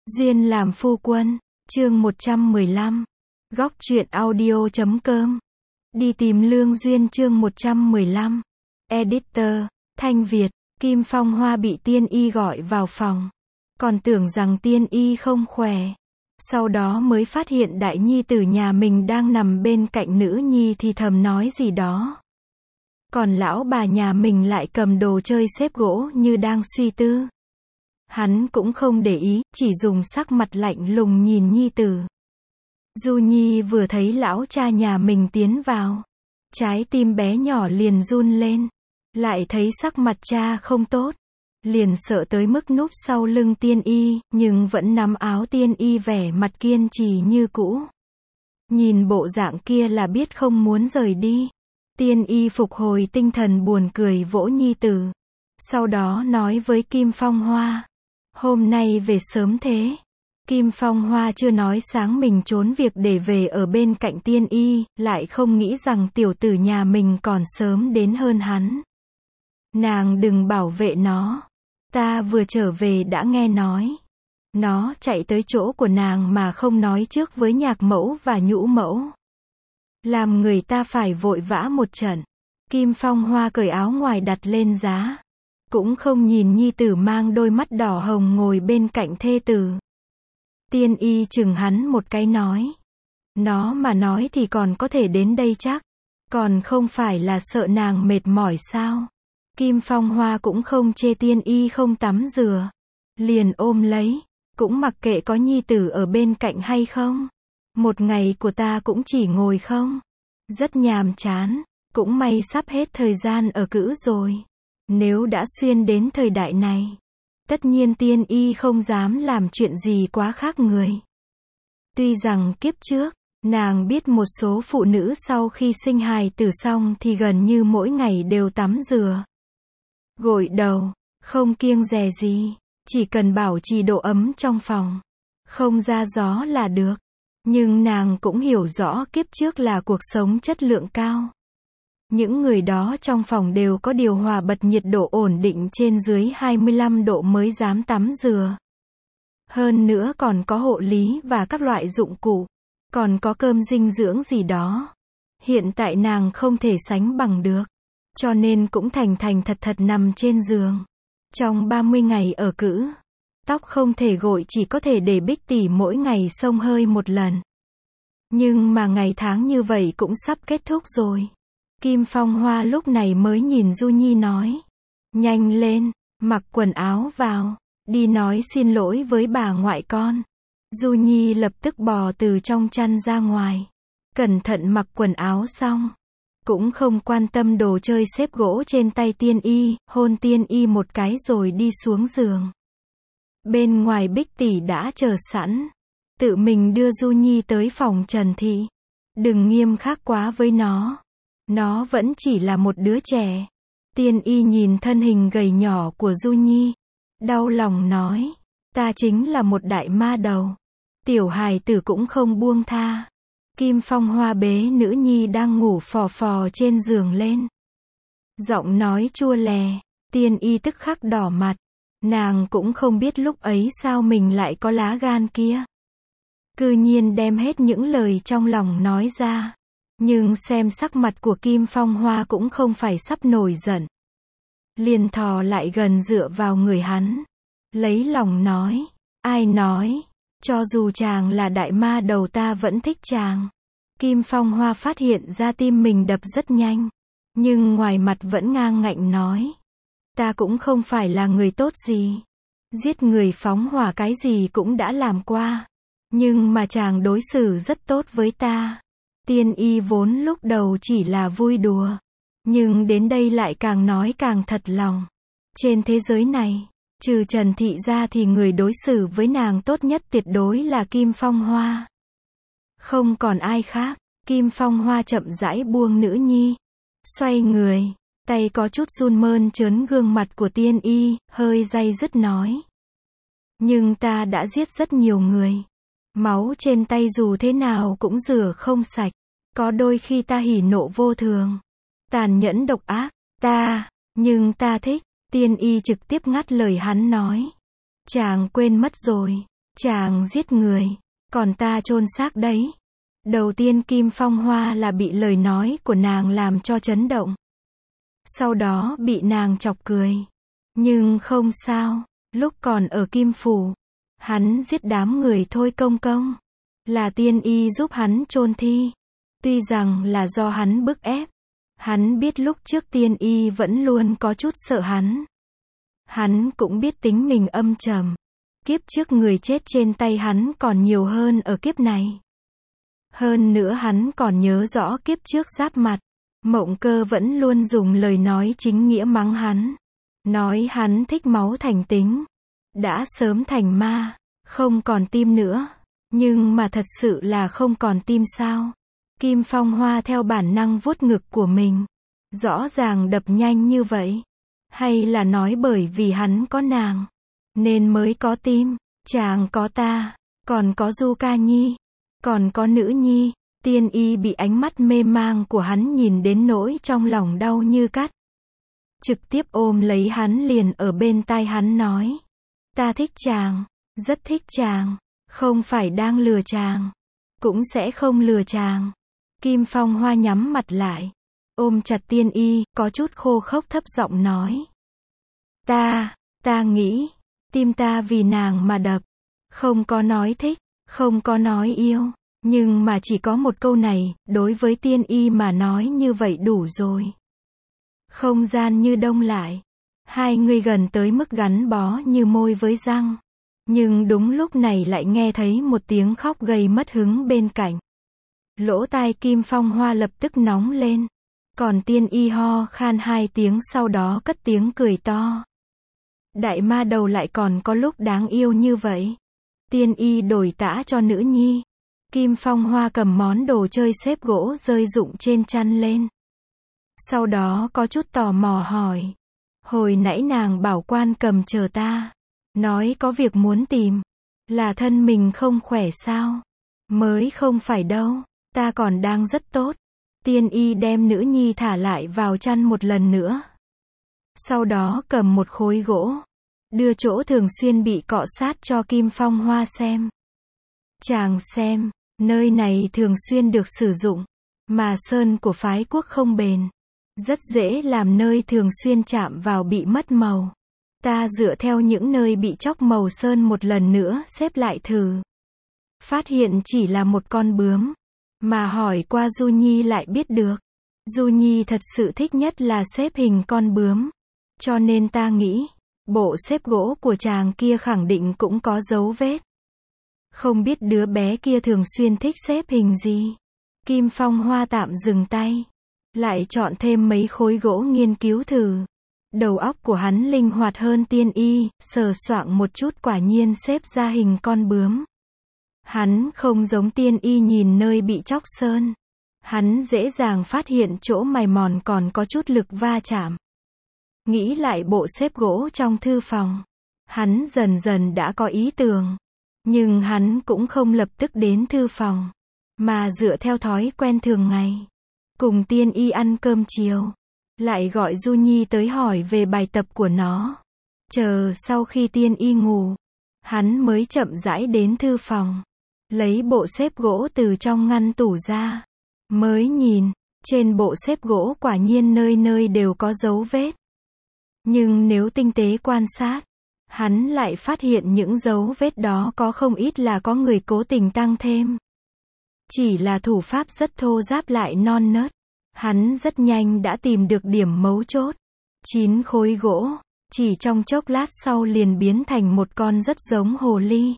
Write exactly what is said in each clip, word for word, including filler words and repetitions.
Duyên làm phu quân, chương một trăm mười lăm. Góc truyện audio chấm com. Đi tìm lương duyên chương một trăm mười lăm. Editor, Thanh Việt, Kim Phong Hoa bị Tiên Y gọi vào phòng. Còn tưởng rằng Tiên Y không khỏe. Sau đó mới phát hiện đại nhi tử nhà mình đang nằm bên cạnh nữ nhi thì thầm nói gì đó. Còn lão bà nhà mình lại cầm đồ chơi xếp gỗ như đang suy tư. Hắn cũng không để ý, chỉ dùng sắc mặt lạnh lùng nhìn nhi tử. Du Nhi vừa thấy lão cha nhà mình tiến vào. Trái tim bé nhỏ liền run lên. Lại thấy sắc mặt cha không tốt. Liền sợ tới mức núp sau lưng Tiên Y, nhưng vẫn nắm áo Tiên Y vẻ mặt kiên trì như cũ. Nhìn bộ dạng kia là biết không muốn rời đi. Tiên Y phục hồi tinh thần buồn cười vỗ nhi tử. Sau đó nói với Kim Phong Hoa. Hôm nay về sớm thế. Kim Phong Hoa chưa nói sáng mình trốn việc để về ở bên cạnh Tiên Y, lại không nghĩ rằng tiểu tử nhà mình còn sớm đến hơn hắn. Nàng đừng bảo vệ nó. Ta vừa trở về đã nghe nói. Nó chạy tới chỗ của nàng mà không nói trước với nhạc mẫu và nhũ mẫu. Làm người ta phải vội vã một trận. Kim Phong Hoa cởi áo ngoài đặt lên giá. Cũng không nhìn nhi tử mang đôi mắt đỏ hồng ngồi bên cạnh thê tử. Tiên Y chừng hắn một cái nói. Nó mà nói thì còn có thể đến đây chắc. Còn không phải là sợ nàng mệt mỏi sao. Kim Phong Hoa cũng không chê Tiên Y không tắm rửa. Liền ôm lấy. Cũng mặc kệ có nhi tử ở bên cạnh hay không. Một ngày của ta cũng chỉ ngồi không. Rất nhàm chán. Cũng may sắp hết thời gian ở cữ rồi. Nếu đã xuyên đến thời đại này, tất nhiên Tiên Y không dám làm chuyện gì quá khác người. Tuy rằng kiếp trước, nàng biết một số phụ nữ sau khi sinh hài tử xong thì gần như mỗi ngày đều tắm rửa, gội đầu, không kiêng dè gì, chỉ cần bảo trì độ ấm trong phòng, không ra gió là được. Nhưng nàng cũng hiểu rõ kiếp trước là cuộc sống chất lượng cao. Những người đó trong phòng đều có điều hòa bật nhiệt độ ổn định trên dưới hai mươi lăm độ mới dám tắm rửa. Hơn nữa còn có hộ lý và các loại dụng cụ. Còn có cơm dinh dưỡng gì đó. Hiện tại nàng không thể sánh bằng được. Cho nên cũng thành thành thật thật nằm trên giường. Trong ba mươi ngày ở cữ. Tóc không thể gội chỉ có thể để Bích tỷ mỗi ngày xông hơi một lần. Nhưng mà ngày tháng như vậy cũng sắp kết thúc rồi. Kim Phong Hoa lúc này mới nhìn Du Nhi nói. Nhanh lên, mặc quần áo vào, đi nói xin lỗi với bà ngoại con. Du Nhi lập tức bò từ trong chăn ra ngoài. Cẩn thận mặc quần áo xong. Cũng không quan tâm đồ chơi xếp gỗ trên tay Tiên Y, hôn Tiên Y một cái rồi đi xuống giường. Bên ngoài Bích tỷ đã chờ sẵn. Tự mình đưa Du Nhi tới phòng Trần Thị. Đừng nghiêm khắc quá với nó. Nó vẫn chỉ là một đứa trẻ. Tiên Y nhìn thân hình gầy nhỏ của Du Nhi. Đau lòng nói. Ta chính là một đại ma đầu. Tiểu hài tử cũng không buông tha. Kim Phong Hoa bế nữ nhi đang ngủ phò phò trên giường lên. Giọng nói chua lè. Tiên Y tức khắc đỏ mặt. Nàng cũng không biết lúc ấy sao mình lại có lá gan kia. Cư nhiên đem hết những lời trong lòng nói ra. Nhưng xem sắc mặt của Kim Phong Hoa cũng không phải sắp nổi giận. Liền thò lại gần dựa vào người hắn. Lấy lòng nói. Ai nói. Cho dù chàng là đại ma đầu ta vẫn thích chàng. Kim Phong Hoa phát hiện ra tim mình đập rất nhanh. Nhưng ngoài mặt vẫn ngang ngạnh nói. Ta cũng không phải là người tốt gì. Giết người phóng hỏa cái gì cũng đã làm qua. Nhưng mà chàng đối xử rất tốt với ta. Tiên Y vốn lúc đầu chỉ là vui đùa. Nhưng đến đây lại càng nói càng thật lòng. Trên thế giới này, trừ Trần Thị ra thì người đối xử với nàng tốt nhất tuyệt đối là Kim Phong Hoa. Không còn ai khác. Kim Phong Hoa chậm rãi buông nữ nhi. Xoay người. Tay có chút run mơn trớn gương mặt của Tiên Y, hơi day dứt nói. Nhưng ta đã giết rất nhiều người. Máu trên tay dù thế nào cũng rửa không sạch. Có đôi khi ta hỉ nộ vô thường. Tàn nhẫn độc ác. Ta, nhưng ta thích. Tiên Y trực tiếp ngắt lời hắn nói. Chàng quên mất rồi. Chàng giết người, còn ta chôn xác đấy. Đầu tiên Kim Phong Hoa là bị lời nói của nàng làm cho chấn động. Sau đó bị nàng chọc cười. Nhưng không sao, lúc còn ở Kim Phủ, hắn giết đám người Thôi Công Công. Là tiên y giúp hắn chôn thi. Tuy rằng là do hắn bức ép. Hắn biết lúc trước tiên y vẫn luôn có chút sợ hắn. Hắn cũng biết tính mình âm trầm. Kiếp trước người chết trên tay hắn còn nhiều hơn ở kiếp này. Hơn nữa hắn còn nhớ rõ kiếp trước giáp mặt. Mộng Cơ vẫn luôn dùng lời nói chính nghĩa mắng hắn. Nói hắn thích máu thành tính. Đã sớm thành ma. Không còn tim nữa. Nhưng mà thật sự là không còn tim sao? Kim Phong Hoa theo bản năng vuốt ngực của mình. Rõ ràng đập nhanh như vậy. Hay là nói bởi vì hắn có nàng, nên mới có tim. Chàng có ta, còn có Du Ca Nhi, còn có nữ nhi. Tiên y bị ánh mắt mê mang của hắn nhìn đến nỗi trong lòng đau như cắt. Trực tiếp ôm lấy hắn liền ở bên tai hắn nói. Ta thích chàng, rất thích chàng, không phải đang lừa chàng, cũng sẽ không lừa chàng. Kim Phong Hoa nhắm mặt lại, ôm chặt tiên y, có chút khô khốc thấp giọng nói. Ta, ta nghĩ, tim ta vì nàng mà đập. Không có nói thích, không có nói yêu. Nhưng mà chỉ có một câu này, đối với tiên y mà nói như vậy đủ rồi. Không gian như đông lại. Hai người gần tới mức gắn bó như môi với răng. Nhưng đúng lúc này lại nghe thấy một tiếng khóc gây mất hứng bên cạnh. Lỗ tai Kim Phong Hoa lập tức nóng lên. Còn tiên y ho khan hai tiếng sau đó cất tiếng cười to. Đại ma đầu lại còn có lúc đáng yêu như vậy. Tiên y đổi tã cho nữ nhi. Kim Phong Hoa cầm món đồ chơi xếp gỗ rơi rụng trên chăn lên. Sau đó có chút tò mò hỏi. Hồi nãy nàng bảo quan cầm chờ ta. Nói có việc muốn tìm. Là thân mình không khỏe sao? Mới không phải đâu. Ta còn đang rất tốt. Tiên y đem nữ nhi thả lại vào chăn một lần nữa. Sau đó cầm một khối gỗ. Đưa chỗ thường xuyên bị cọ sát cho Kim Phong Hoa xem. Chàng xem, nơi này thường xuyên được sử dụng. Mà sơn của phái quốc không bền. Rất dễ làm nơi thường xuyên chạm vào bị mất màu. Ta dựa theo những nơi bị chóc màu sơn một lần nữa xếp lại thử. Phát hiện chỉ là một con bướm. Mà hỏi qua Du Nhi lại biết được. Du Nhi thật sự thích nhất là xếp hình con bướm. Cho nên ta nghĩ, bộ xếp gỗ của chàng kia khẳng định cũng có dấu vết. Không biết đứa bé kia thường xuyên thích xếp hình gì. Kim Phong Hoa tạm dừng tay. Lại chọn thêm mấy khối gỗ nghiên cứu thử. Đầu óc của hắn linh hoạt hơn tiên y, sờ soạng một chút quả nhiên xếp ra hình con bướm. Hắn không giống tiên y nhìn nơi bị chóc sơn. Hắn dễ dàng phát hiện chỗ mài mòn còn có chút lực va chạm. Nghĩ lại bộ xếp gỗ trong thư phòng. Hắn dần dần đã có ý tưởng. Nhưng hắn cũng không lập tức đến thư phòng. Mà dựa theo thói quen thường ngày. Cùng tiên y ăn cơm chiều. Lại gọi Du Nhi tới hỏi về bài tập của nó. Chờ sau khi tiên y ngủ. Hắn mới chậm rãi đến thư phòng. Lấy bộ xếp gỗ từ trong ngăn tủ ra. Mới nhìn. Trên bộ xếp gỗ quả nhiên nơi nơi đều có dấu vết. Nhưng nếu tinh tế quan sát. Hắn lại phát hiện những dấu vết đó có không ít là có người cố tình tăng thêm. Chỉ là thủ pháp rất thô ráp lại non nớt. Hắn rất nhanh đã tìm được điểm mấu chốt. Chín khối gỗ, chỉ trong chốc lát sau liền biến thành một con rất giống hồ ly.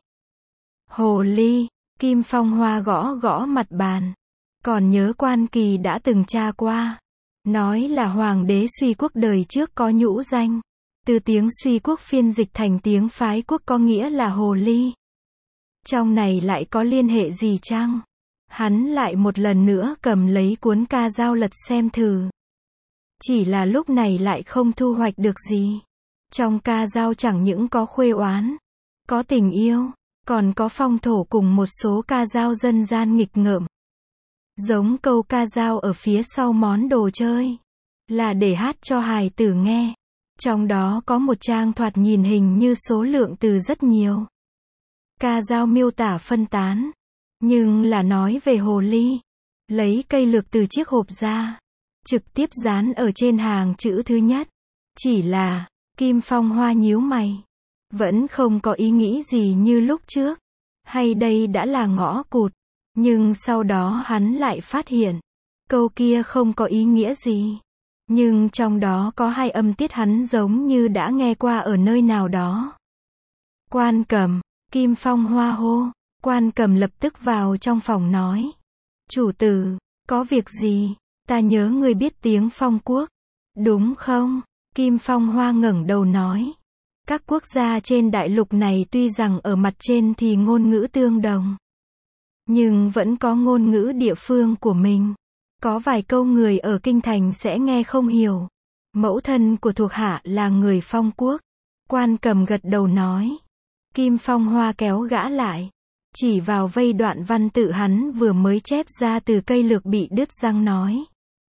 Hồ ly, Kim Phong Hoa gõ gõ mặt bàn. Còn nhớ Quan Kỳ đã từng tra qua. Nói là hoàng đế Suy Quốc đời trước có nhũ danh. Từ tiếng Suy Quốc phiên dịch thành tiếng phái quốc có nghĩa là hồ ly. Trong này lại có liên hệ gì chăng? Hắn lại một lần nữa cầm lấy cuốn ca dao lật xem thử. Chỉ là lúc này lại không thu hoạch được gì. Trong ca dao chẳng những có khuê oán, có tình yêu, còn có phong thổ cùng một số ca dao dân gian nghịch ngợm. Giống câu ca dao ở phía sau món đồ chơi. Là để hát cho hài tử nghe. Trong đó có một trang thoạt nhìn hình như số lượng từ rất nhiều. Ca dao miêu tả phân tán, nhưng là nói về hồ ly. Lấy cây lược từ chiếc hộp ra, trực tiếp dán ở trên hàng chữ thứ nhất. Chỉ là, Kim Phong Hoa nhíu mày. Vẫn không có ý nghĩ gì như lúc trước. Hay đây đã là ngõ cụt. Nhưng sau đó hắn lại phát hiện, câu kia không có ý nghĩa gì. Nhưng trong đó có hai âm tiết hắn giống như đã nghe qua ở nơi nào đó. Quan Cầm, Kim Phong Hoa hô. Quan Cầm lập tức vào trong phòng nói. Chủ tử, có việc gì? Ta nhớ ngươi biết tiếng Phong quốc. Đúng không? Kim Phong Hoa ngẩng đầu nói. Các quốc gia trên đại lục này tuy rằng ở mặt trên thì ngôn ngữ tương đồng, nhưng vẫn có ngôn ngữ địa phương của mình. Có vài câu người ở kinh thành sẽ nghe không hiểu. Mẫu thân của thuộc hạ là người Phong quốc. Quan Cầm gật đầu nói. Kim Phong Hoa kéo gã lại, chỉ vào vây đoạn văn tự hắn vừa mới chép ra từ cây lược bị đứt răng nói.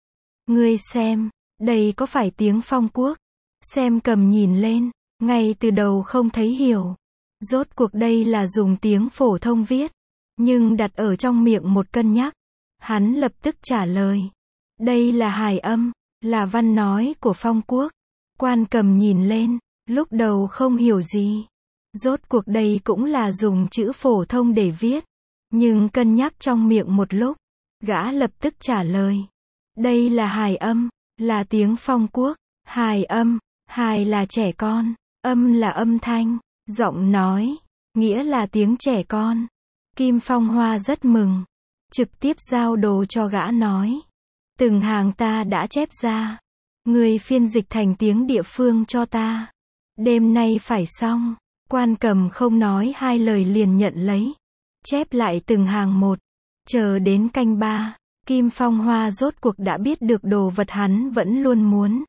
Ngươi xem, đây có phải tiếng Phong quốc? Xem Cầm nhìn lên, ngay từ đầu không thấy hiểu. Rốt cuộc đây là dùng tiếng phổ thông viết, nhưng đặt ở trong miệng một cân nhắc. Hắn lập tức trả lời. Đây là hài âm, là văn nói của Phong quốc. Quan Cầm nhìn lên, lúc đầu không hiểu gì. Rốt cuộc đây cũng là dùng chữ phổ thông để viết. Nhưng cân nhắc trong miệng một lúc, gã lập tức trả lời. Đây là hài âm, là tiếng Phong quốc. Hài âm, hài là trẻ con, âm là âm thanh, giọng nói, nghĩa là tiếng trẻ con. Kim Phong Hoa rất mừng, trực tiếp giao đồ cho gã nói. Từng hàng ta đã chép ra, người phiên dịch thành tiếng địa phương cho ta. Đêm nay phải xong. Quan Cầm không nói hai lời liền nhận lấy, chép lại từng hàng một. Chờ đến canh ba, Kim Phong Hoa rốt cuộc đã biết được đồ vật hắn vẫn luôn muốn.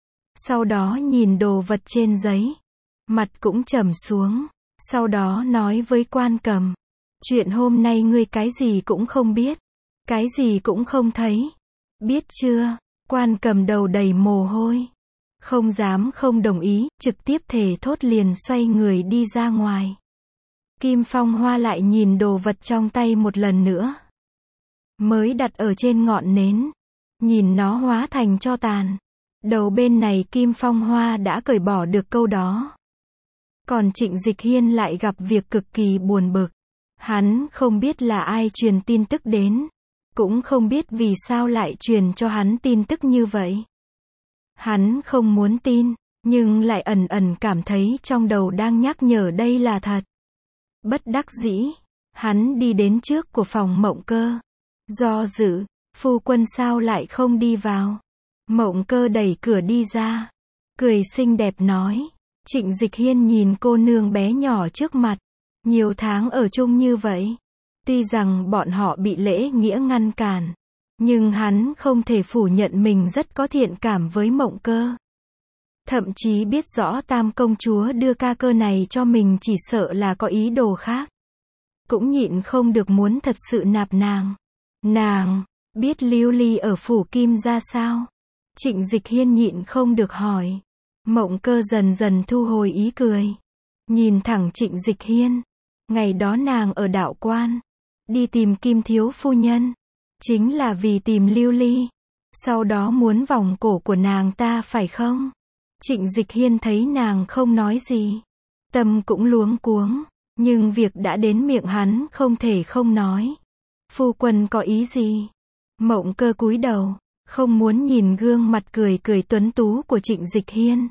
Sau đó nhìn đồ vật trên giấy, mặt cũng trầm xuống. Sau đó nói với Quan Cầm. Chuyện hôm nay ngươi cái gì cũng không biết, cái gì cũng không thấy. Biết chưa? Quan Cầm đầu đầy mồ hôi, không dám không đồng ý, trực tiếp thề thốt liền xoay người đi ra ngoài. Kim Phong Hoa lại nhìn đồ vật trong tay một lần nữa, mới đặt ở trên ngọn nến, nhìn nó hóa thành tro tàn. Đầu bên này Kim Phong Hoa đã cởi bỏ được câu đó. Còn Trịnh Dịch Hiên lại gặp việc cực kỳ buồn bực. Hắn không biết là ai truyền tin tức đến, cũng không biết vì sao lại truyền cho hắn tin tức như vậy. Hắn không muốn tin, nhưng lại ẩn ẩn cảm thấy trong đầu đang nhắc nhở đây là thật. Bất đắc dĩ, hắn đi đến trước của phòng Mộng Cơ. Do dự, phu quân sao lại không đi vào? Mộng Cơ đẩy cửa đi ra, cười xinh đẹp nói. Trịnh Dịch Hiên nhìn cô nương bé nhỏ trước mặt, nhiều tháng ở chung như vậy. Tuy rằng bọn họ bị lễ nghĩa ngăn cản, nhưng hắn không thể phủ nhận mình rất có thiện cảm với Mộng Cơ. Thậm chí biết rõ Tam công chúa đưa ca cơ này cho mình chỉ sợ là có ý đồ khác. Cũng nhịn không được muốn thật sự nạp nàng. Nàng, biết Lưu Ly ở phủ Kim ra sao? Trịnh Dịch Hiên nhịn không được hỏi. Mộng Cơ dần dần thu hồi ý cười, nhìn thẳng Trịnh Dịch Hiên. Ngày đó nàng ở đạo quan, đi tìm Kim thiếu phu nhân, chính là vì tìm Lưu Ly. Sau đó muốn vòng cổ của nàng ta phải không? Trịnh Dịch Hiên thấy nàng không nói gì, tâm cũng luống cuống, nhưng việc đã đến miệng hắn không thể không nói. Phu quân có ý gì? Mộng Cơ cúi đầu, không muốn nhìn gương mặt cười cười tuấn tú của Trịnh Dịch Hiên.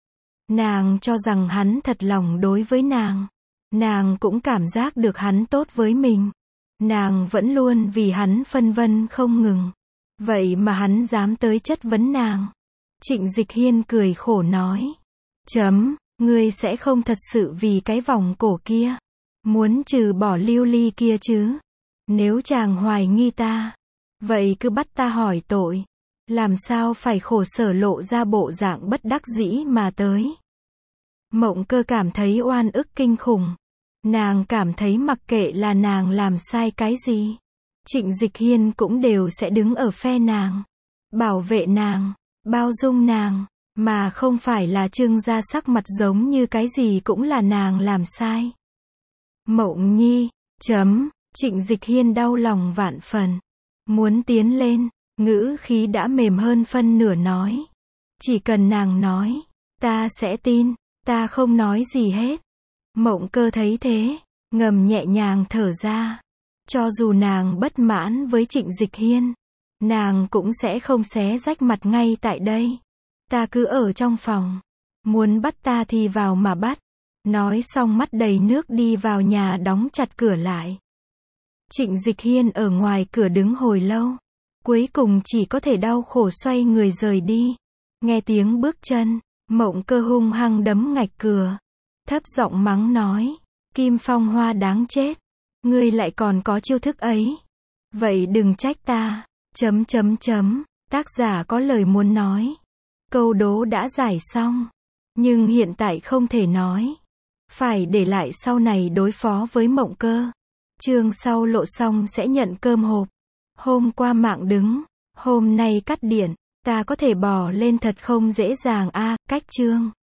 Nàng cho rằng hắn thật lòng đối với nàng. Nàng cũng cảm giác được hắn tốt với mình. Nàng vẫn luôn vì hắn phân vân không ngừng. Vậy mà hắn dám tới chất vấn nàng. Trịnh Dịch Hiên cười khổ nói. Chấm, ngươi sẽ không thật sự vì cái vòng cổ kia muốn trừ bỏ Lưu Ly kia chứ? Nếu chàng hoài nghi ta, vậy cứ bắt ta hỏi tội. Làm sao phải khổ sở lộ ra bộ dạng bất đắc dĩ mà tới. Mộng Cơ cảm thấy oan ức kinh khủng. Nàng cảm thấy mặc kệ là nàng làm sai cái gì, Trịnh Dịch Hiên cũng đều sẽ đứng ở phe nàng, bảo vệ nàng, bao dung nàng, mà không phải là trưng ra sắc mặt giống như cái gì cũng là nàng làm sai. Mộng Nhi, chấm, Trịnh Dịch Hiên đau lòng vạn phần. Muốn tiến lên, ngữ khí đã mềm hơn phân nửa nói. Chỉ cần nàng nói, ta sẽ tin, ta không nói gì hết. Mộng Cơ thấy thế, ngầm nhẹ nhàng thở ra. Cho dù nàng bất mãn với Trịnh Dịch Hiên, nàng cũng sẽ không xé rách mặt ngay tại đây. Ta cứ ở trong phòng, muốn bắt ta thì vào mà bắt. Nói xong mắt đầy nước đi vào nhà đóng chặt cửa lại. Trịnh Dịch Hiên ở ngoài cửa đứng hồi lâu, cuối cùng chỉ có thể đau khổ xoay người rời đi. Nghe tiếng bước chân, Mộng Cơ hung hăng đấm ngạch cửa, thấp giọng mắng nói, Kim Phong Hoa đáng chết, ngươi lại còn có chiêu thức ấy. Vậy đừng trách ta, chấm chấm chấm, tác giả có lời muốn nói. Câu đố đã giải xong, nhưng hiện tại không thể nói. Phải để lại sau này đối phó với Mộng Cơ. Chương sau lộ xong sẽ nhận cơm hộp. Hôm qua mạng đứng, hôm nay cắt điện, ta có thể bỏ lên thật không dễ dàng a, cách chương.